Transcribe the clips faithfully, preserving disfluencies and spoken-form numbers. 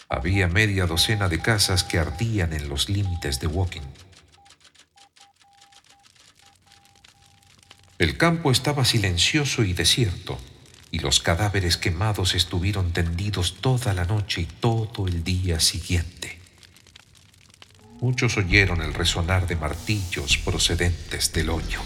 Había media docena de casas que ardían en los límites de Woking. El campo estaba silencioso y desierto, y los cadáveres quemados estuvieron tendidos toda la noche y todo el día siguiente. Muchos oyeron el resonar de martillos procedentes del hoyo.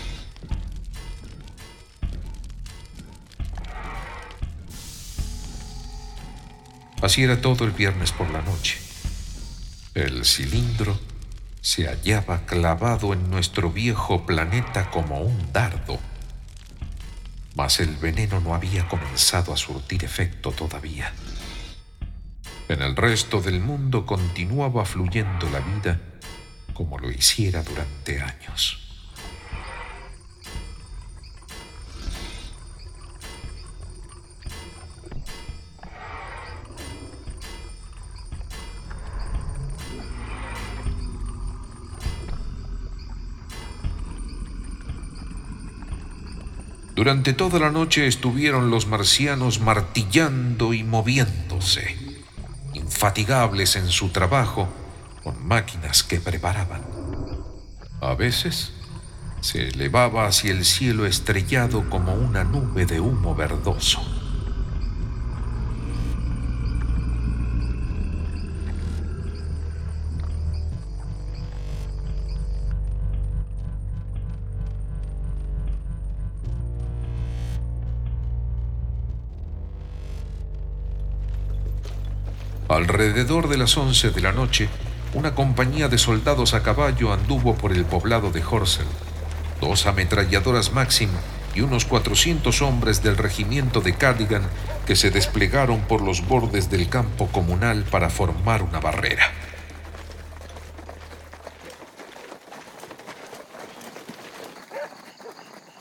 Así era todo el viernes por la noche. El cilindro se hallaba clavado en nuestro viejo planeta como un dardo, mas el veneno no había comenzado a surtir efecto todavía. En el resto del mundo continuaba fluyendo la vida como lo hiciera durante años. Durante toda la noche estuvieron los marcianos martillando y moviéndose, infatigables en su trabajo, con máquinas que preparaban. A veces se elevaba hacia el cielo estrellado como una nube de humo verdoso. Alrededor de las once de la noche, una compañía de soldados a caballo anduvo por el poblado de Horsell. Dos ametralladoras Maxim y unos cuatrocientos hombres del regimiento de Cardigan que se desplegaron por los bordes del campo comunal para formar una barrera.